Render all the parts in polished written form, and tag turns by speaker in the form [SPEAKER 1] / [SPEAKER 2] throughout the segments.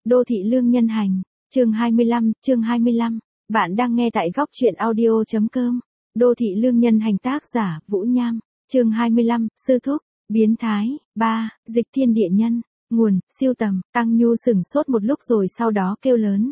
[SPEAKER 1] Đô thị lương nhân hành, chương 25, bạn đang nghe tại góc truyện audio.com. Đô thị lương nhân hành tác giả Vũ Nham, chương 25, sư thúc, biến thái, 3, dịch thiên địa nhân, nguồn, siêu tầm, Tăng Nhu sửng sốt một lúc rồi sau đó kêu lớn,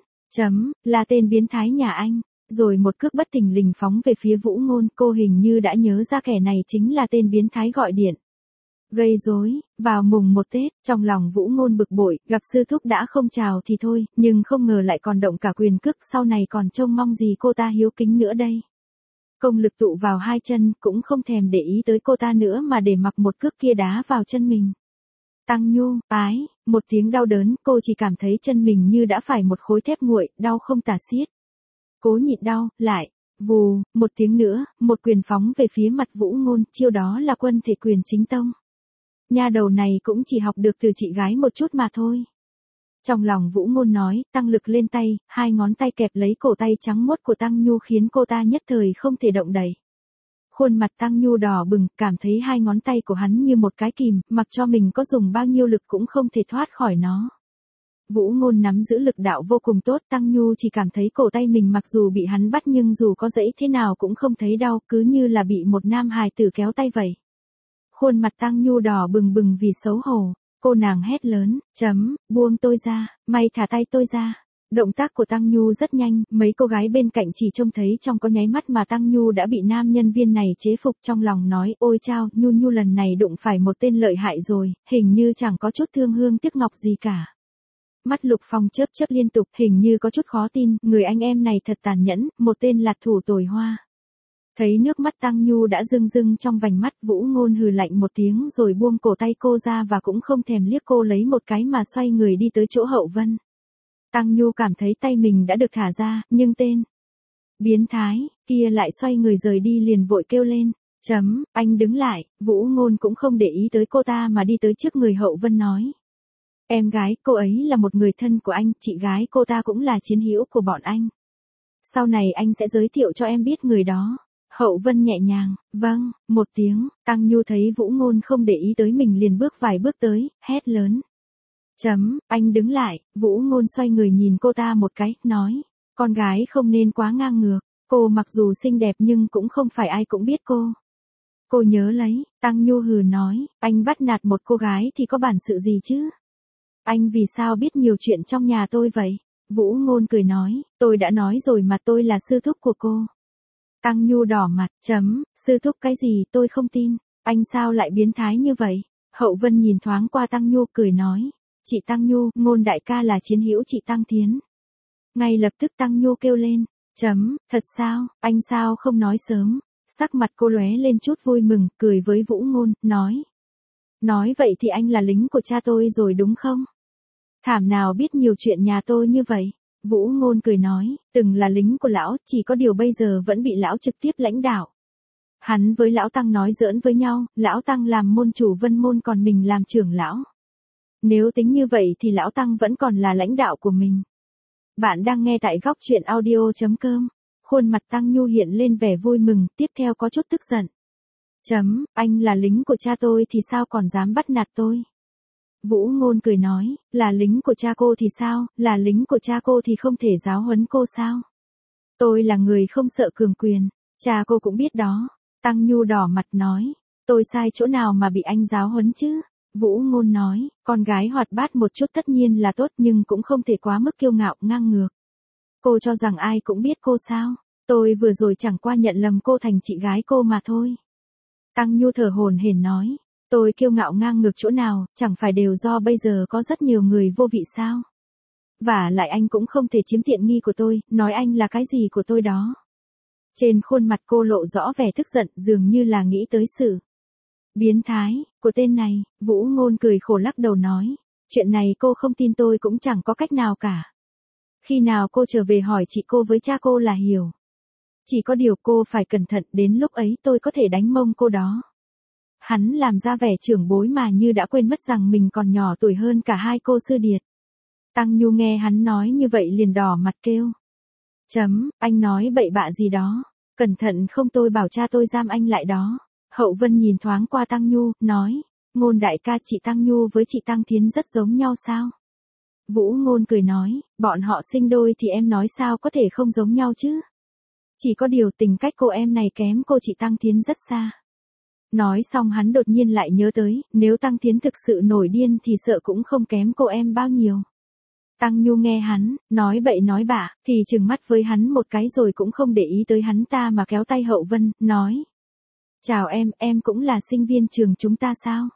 [SPEAKER 1] là tên biến thái nhà anh, rồi một cước bất thình lình phóng về phía Vũ Ngôn, cô hình như đã nhớ ra kẻ này chính là tên biến thái gọi điện. Gây rối, vào mùng 1 Tết, trong lòng Vũ Ngôn bực bội, gặp sư thúc đã không chào thì thôi, nhưng không ngờ lại còn động cả quyền cước, sau này còn trông mong gì cô ta hiếu kính nữa đây. Công lực tụ vào hai chân, cũng không thèm để ý tới cô ta nữa mà để mặc một cước kia đá vào chân mình. Tăng Nhu, một tiếng đau đớn, cô chỉ cảm thấy chân mình như đã phải một khối thép nguội, đau không tả xiết. Cố nhịn đau, lại, vù, một tiếng nữa, một quyền phóng về phía mặt Vũ Ngôn, chiêu đó là quân thể quyền chính tông. Nha đầu này cũng chỉ học được từ chị gái một chút mà thôi. Trong lòng Vũ Ngôn nói, tăng lực lên tay, hai ngón tay kẹp lấy cổ tay trắng muốt của Tăng Nhu khiến cô ta nhất thời không thể động đậy. Khuôn mặt Tăng Nhu đỏ bừng, cảm thấy hai ngón tay của hắn như một cái kìm, mặc cho mình có dùng bao nhiêu lực cũng không thể thoát khỏi nó. Vũ Ngôn nắm giữ lực đạo vô cùng tốt, Tăng Nhu chỉ cảm thấy cổ tay mình mặc dù bị hắn bắt nhưng dù có dẫy thế nào cũng không thấy đau, cứ như là bị một nam hài tử kéo tay vậy. Khuôn mặt Tăng Nhu đỏ bừng bừng vì xấu hổ, cô nàng hét lớn, buông tôi ra, mày thả tay tôi ra. Động tác của Tăng Nhu rất nhanh, mấy cô gái bên cạnh chỉ trông thấy trong có nháy mắt mà Tăng Nhu đã bị nam nhân viên này chế phục, trong lòng nói, ôi chao, Nhu lần này đụng phải một tên lợi hại rồi, hình như chẳng có chút thương hương tiếc ngọc gì cả. Mắt Lục Phong chớp chớp liên tục, hình như có chút khó tin, người anh em này thật tàn nhẫn, một tên lạt thủ tồi hoa. Thấy nước mắt Tăng Nhu đã rưng rưng trong vành mắt, Vũ Ngôn hừ lạnh một tiếng rồi buông cổ tay cô ra và cũng không thèm liếc cô lấy một cái mà xoay người đi tới chỗ Hậu Vân. Tăng Nhu cảm thấy tay mình đã được thả ra, nhưng tên biến thái kia lại xoay người rời đi liền vội kêu lên, anh đứng lại. Vũ Ngôn cũng không để ý tới cô ta mà đi tới trước người Hậu Vân nói. Em gái, cô ấy là một người thân của anh, chị gái cô ta cũng là chiến hữu của bọn anh. Sau này anh sẽ giới thiệu cho em biết người đó. Hậu Vân nhẹ nhàng, vâng, một tiếng, Tăng Nhu thấy Vũ Ngôn không để ý tới mình liền bước vài bước tới, hét lớn. Anh đứng lại. Vũ Ngôn xoay người nhìn cô ta một cái, nói, con gái không nên quá ngang ngược, cô mặc dù xinh đẹp nhưng cũng không phải ai cũng biết cô. Cô nhớ lấy, Tăng Nhu hừ nói, anh bắt nạt một cô gái thì có bản sự gì chứ? Anh vì sao biết nhiều chuyện trong nhà tôi vậy? Vũ Ngôn cười nói, tôi đã nói rồi mà tôi là sư thúc của cô. Tăng Nhu đỏ mặt, sư thúc cái gì tôi không tin, anh sao lại biến thái như vậy? Hậu Vân nhìn thoáng qua Tăng Nhu cười nói, chị Tăng Nhu, Ngôn đại ca là chiến hữu chị Tăng Thiến. Ngay lập tức Tăng Nhu kêu lên, thật sao, anh sao không nói sớm? Sắc mặt cô lóe lên chút vui mừng, cười với Vũ Ngôn, nói vậy thì anh là lính của cha tôi rồi đúng không? Thảm nào biết nhiều chuyện nhà tôi như vậy. Vũ Ngôn cười nói, từng là lính của lão, chỉ có điều bây giờ vẫn bị lão trực tiếp lãnh đạo. Hắn với lão Tăng nói giỡn với nhau, lão Tăng làm môn chủ Vân môn còn mình làm trưởng lão. Nếu tính như vậy thì lão Tăng vẫn còn là lãnh đạo của mình. Bạn đang nghe tại góc truyện audio.com. Khuôn mặt Tăng Nhu hiện lên vẻ vui mừng, tiếp theo có chút tức giận. Anh là lính của cha tôi thì sao còn dám bắt nạt tôi? Vũ Ngôn cười nói, là lính của cha cô thì sao, là lính của cha cô thì không thể giáo huấn cô sao? Tôi là người không sợ cường quyền, cha cô cũng biết đó. Tăng Nhu đỏ mặt nói, tôi sai chỗ nào mà bị anh giáo huấn chứ? Vũ Ngôn nói, con gái hoạt bát một chút tất nhiên là tốt nhưng cũng không thể quá mức kiêu ngạo ngang ngược. Cô cho rằng ai cũng biết cô sao? Tôi vừa rồi chẳng qua nhận lầm cô thành chị gái cô mà thôi. Tăng Nhu thở hổn hển nói, tôi kiêu ngạo ngang ngược chỗ nào, chẳng phải đều do bây giờ có rất nhiều người vô vị sao? Và lại anh cũng không thể chiếm tiện nghi của tôi, nói anh là cái gì của tôi đó. Trên khuôn mặt cô lộ rõ vẻ tức giận, dường như là nghĩ tới sự biến thái của tên này. Vũ Ngôn cười khổ lắc đầu nói, chuyện này cô không tin tôi cũng chẳng có cách nào cả. Khi nào cô trở về hỏi chị cô với cha cô là hiểu. Chỉ có điều cô phải cẩn thận, đến lúc ấy tôi có thể đánh mông cô đó. Hắn làm ra vẻ trưởng bối mà như đã quên mất rằng mình còn nhỏ tuổi hơn cả hai cô sư điệt. Tăng Nhu nghe hắn nói như vậy liền đỏ mặt kêu. Anh nói bậy bạ gì đó, cẩn thận không tôi bảo cha tôi giam anh lại đó. Hậu Vân nhìn thoáng qua Tăng Nhu, nói, Ngôn đại ca chị Tăng Nhu với chị Tăng Thiến rất giống nhau sao? Vũ Ngôn cười nói, bọn họ sinh đôi thì em nói sao có thể không giống nhau chứ. Chỉ có điều tình cách cô em này kém cô chị Tăng Thiến rất xa. Nói xong hắn đột nhiên lại nhớ tới, nếu Tăng Thiến thực sự nổi điên thì sợ cũng không kém cô em bao nhiêu. Tăng Nhu nghe hắn, nói bậy nói bạ, thì trừng mắt với hắn một cái rồi cũng không để ý tới hắn ta mà kéo tay Hậu Vân, nói. Chào em cũng là sinh viên trường chúng ta sao?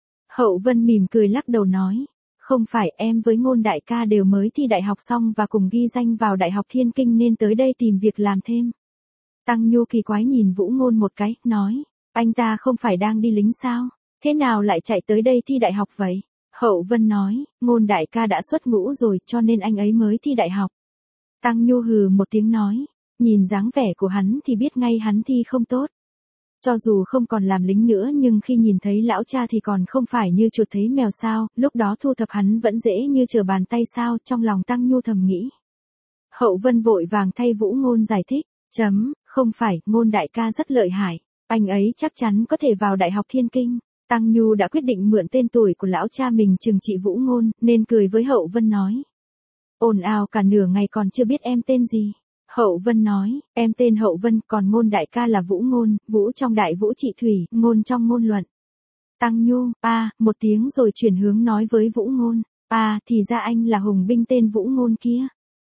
[SPEAKER 1] Hậu Vân mỉm cười lắc đầu nói. Không phải, em với Ngôn đại ca đều mới thi đại học xong và cùng ghi danh vào Đại học Thiên Kinh nên tới đây tìm việc làm thêm. Tăng Nhu kỳ quái nhìn Vũ Ngôn một cái, nói. Anh ta không phải đang đi lính sao? Thế nào lại chạy tới đây thi đại học vậy? Hậu Vân nói, Ngôn đại ca đã xuất ngũ rồi cho nên anh ấy mới thi đại học. Tăng Nhu hừ một tiếng nói, nhìn dáng vẻ của hắn thì biết ngay hắn thi không tốt. Cho dù không còn làm lính nữa nhưng khi nhìn thấy lão cha thì còn không phải như chuột thấy mèo sao, lúc đó thu thập hắn vẫn dễ như trở bàn tay sao, trong lòng Tăng Nhu thầm nghĩ. Hậu Vân vội vàng thay Vũ Ngôn giải thích, không phải, Ngôn đại ca rất lợi hại, anh ấy chắc chắn có thể vào Đại học Thiên Kinh. Tăng Nhu đã quyết định mượn tên tuổi của lão cha mình trừng trị Vũ Ngôn, nên cười với Hậu Vân nói. Ồn ào cả nửa ngày còn chưa biết em tên gì. Hậu Vân nói, em tên Hậu Vân, còn Ngôn đại ca là Vũ Ngôn, Vũ trong Đại Vũ Trị Thủy, Ngôn trong Ngôn Luận. Tăng Nhu, một tiếng rồi chuyển hướng nói với Vũ Ngôn, thì ra anh là hùng binh tên Vũ Ngôn kia.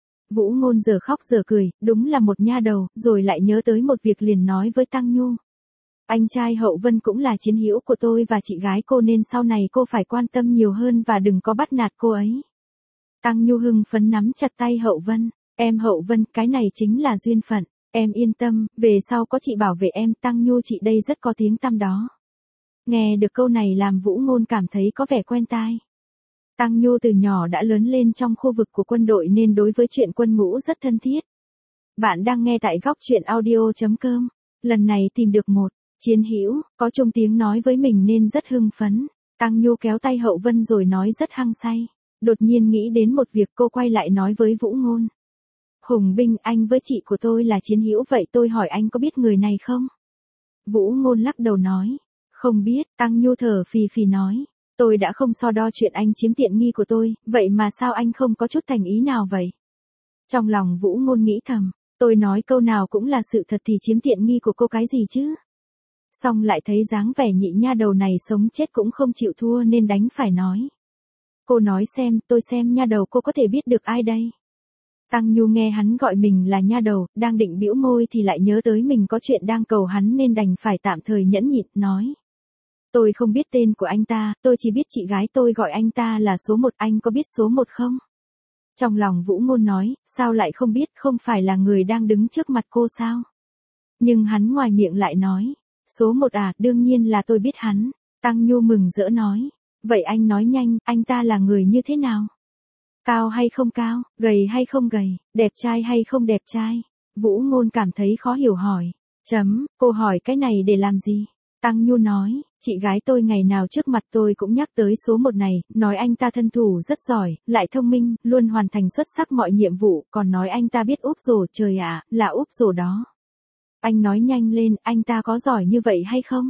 [SPEAKER 1] Vũ Ngôn giờ khóc giờ cười, đúng là một nha đầu, rồi lại nhớ tới một việc liền nói với Tăng Nhu. Anh trai Hậu Vân cũng là chiến hữu của tôi và chị gái cô nên sau này cô phải quan tâm nhiều hơn và đừng có bắt nạt cô ấy. Tăng Nhu hưng phấn nắm chặt tay Hậu Vân. Em Hậu Vân, cái này chính là duyên phận. Em yên tâm, về sau có chị bảo vệ em, Tăng Nhu chị đây rất có tiếng tăm đó. Nghe được câu này làm Vũ Ngôn cảm thấy có vẻ quen tai. Tăng Nhu từ nhỏ đã lớn lên trong khu vực của quân đội nên đối với chuyện quân ngũ rất thân thiết. Bạn đang nghe tại góc truyện audio.com. Lần này tìm được một chiến hữu có chung tiếng nói với mình nên rất hưng phấn. Tăng Nhu kéo tay Hậu Vân rồi nói rất hăng say. Đột nhiên nghĩ đến một việc cô quay lại nói với Vũ Ngôn. Hùng binh, anh với chị của tôi là chiến hữu vậy tôi hỏi anh có biết người này không? Vũ Ngôn lắc đầu nói. Không biết, Tăng Nhu thở phì phì nói. Tôi đã không so đo chuyện anh chiếm tiện nghi của tôi, vậy mà sao anh không có chút thành ý nào vậy? Trong lòng Vũ Ngôn nghĩ thầm, tôi nói câu nào cũng là sự thật thì chiếm tiện nghi của cô cái gì chứ? Xong lại thấy dáng vẻ nhị nha đầu này sống chết cũng không chịu thua nên đánh phải nói. Cô nói xem, tôi xem nha đầu cô có thể biết được ai đây? Tăng Nhu nghe hắn gọi mình là nha đầu, đang định bĩu môi thì lại nhớ tới mình có chuyện đang cầu hắn nên đành phải tạm thời nhẫn nhịn, nói. Tôi không biết tên của anh ta, tôi chỉ biết chị gái tôi gọi anh ta là số 1, anh có biết số 1 không? Trong lòng Vũ Ngôn nói, sao lại không biết, không phải là người đang đứng trước mặt cô sao? Nhưng hắn ngoài miệng lại nói, số 1 đương nhiên là tôi biết hắn. Tăng Nhu mừng rỡ nói, vậy anh nói nhanh, anh ta là người như thế nào? Cao hay không cao, gầy hay không gầy, đẹp trai hay không đẹp trai? Vũ Ngôn cảm thấy khó hiểu hỏi. Cô hỏi cái này để làm gì? Tăng Nhu nói, chị gái tôi ngày nào trước mặt tôi cũng nhắc tới số 1 này, nói anh ta thân thủ rất giỏi, lại thông minh, luôn hoàn thành xuất sắc mọi nhiệm vụ, còn nói anh ta biết úp rổ, trời ạ, là úp rổ đó. Anh nói nhanh lên, anh ta có giỏi như vậy hay không?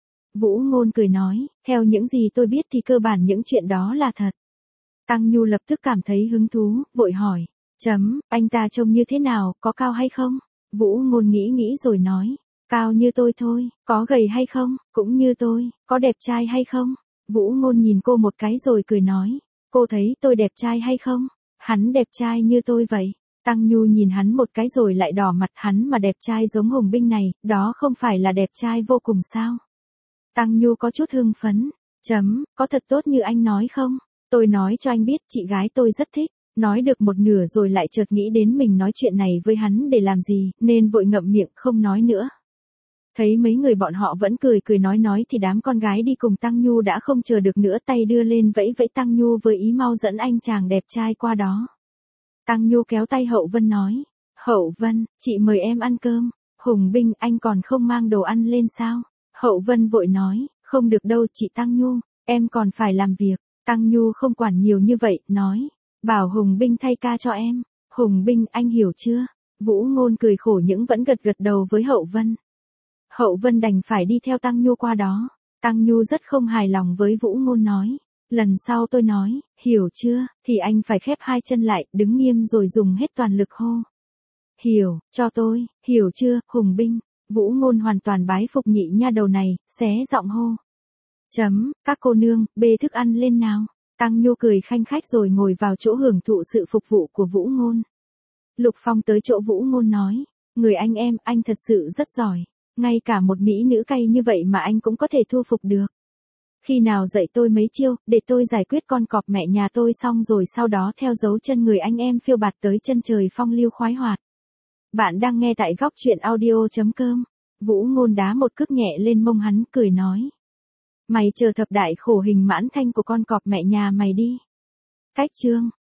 [SPEAKER 1] Vũ Ngôn cười nói, theo những gì tôi biết thì cơ bản những chuyện đó là thật. Tăng Nhu lập tức cảm thấy hứng thú, vội hỏi, anh ta trông như thế nào, có cao hay không? Vũ Ngôn nghĩ rồi nói, cao như tôi thôi, có gầy hay không, cũng như tôi, có đẹp trai hay không? Vũ Ngôn nhìn cô một cái rồi cười nói, cô thấy tôi đẹp trai hay không? Hắn đẹp trai như tôi vậy. Tăng Nhu nhìn hắn một cái rồi lại đỏ mặt, hắn mà đẹp trai giống Hùng binh này, đó không phải là đẹp trai vô cùng sao? Tăng Nhu có chút hưng phấn, có thật tốt như anh nói không? Tôi nói cho anh biết chị gái tôi rất thích. Nói được một nửa rồi lại chợt nghĩ đến mình nói chuyện này với hắn để làm gì, nên vội ngậm miệng không nói nữa. Thấy mấy người bọn họ vẫn cười nói thì đám con gái đi cùng Tăng Nhu đã không chờ được nữa, tay đưa lên vẫy vẫy Tăng Nhu với ý mau dẫn anh chàng đẹp trai qua đó. Tăng Nhu kéo tay Hậu Vân nói, Hậu Vân, chị mời em ăn cơm. Hùng binh, anh còn không mang đồ ăn lên sao? Hậu Vân vội nói, không được đâu chị Tăng Nhu, em còn phải làm việc. Tăng Nhu không quản nhiều như vậy, nói, bảo Hùng binh thay ca cho em. Hùng binh, anh hiểu chưa? Vũ Ngôn cười khổ nhưng vẫn gật đầu với Hậu Vân. Hậu Vân đành phải đi theo Tăng Nhu qua đó. Tăng Nhu rất không hài lòng với Vũ Ngôn nói, Lần sau tôi nói, hiểu chưa, thì anh phải khép hai chân lại, đứng nghiêm rồi dùng hết toàn lực hô. Hiểu, cho tôi, hiểu chưa, hùng binh. Vũ Ngôn hoàn toàn bái phục nhị nha đầu này, xé giọng hô. Các cô nương, bê thức ăn lên nào. Tăng Nhu cười khanh khách rồi ngồi vào chỗ hưởng thụ sự phục vụ của Vũ Ngôn. Lục Phong tới chỗ Vũ Ngôn nói, người anh em, anh thật sự rất giỏi. Ngay cả một mỹ nữ cay như vậy mà anh cũng có thể thu phục được. Khi nào dạy tôi mấy chiêu, để tôi giải quyết con cọp mẹ nhà tôi xong rồi sau đó theo dấu chân người anh em phiêu bạt tới chân trời phong lưu khoái hoạt. Bạn đang nghe tại góc truyện audio.com. Vũ Ngôn đá một cước nhẹ lên mông hắn, cười nói. Mày chờ thập đại khổ hình mãn thanh của con cọp mẹ nhà mày đi. Cách chương.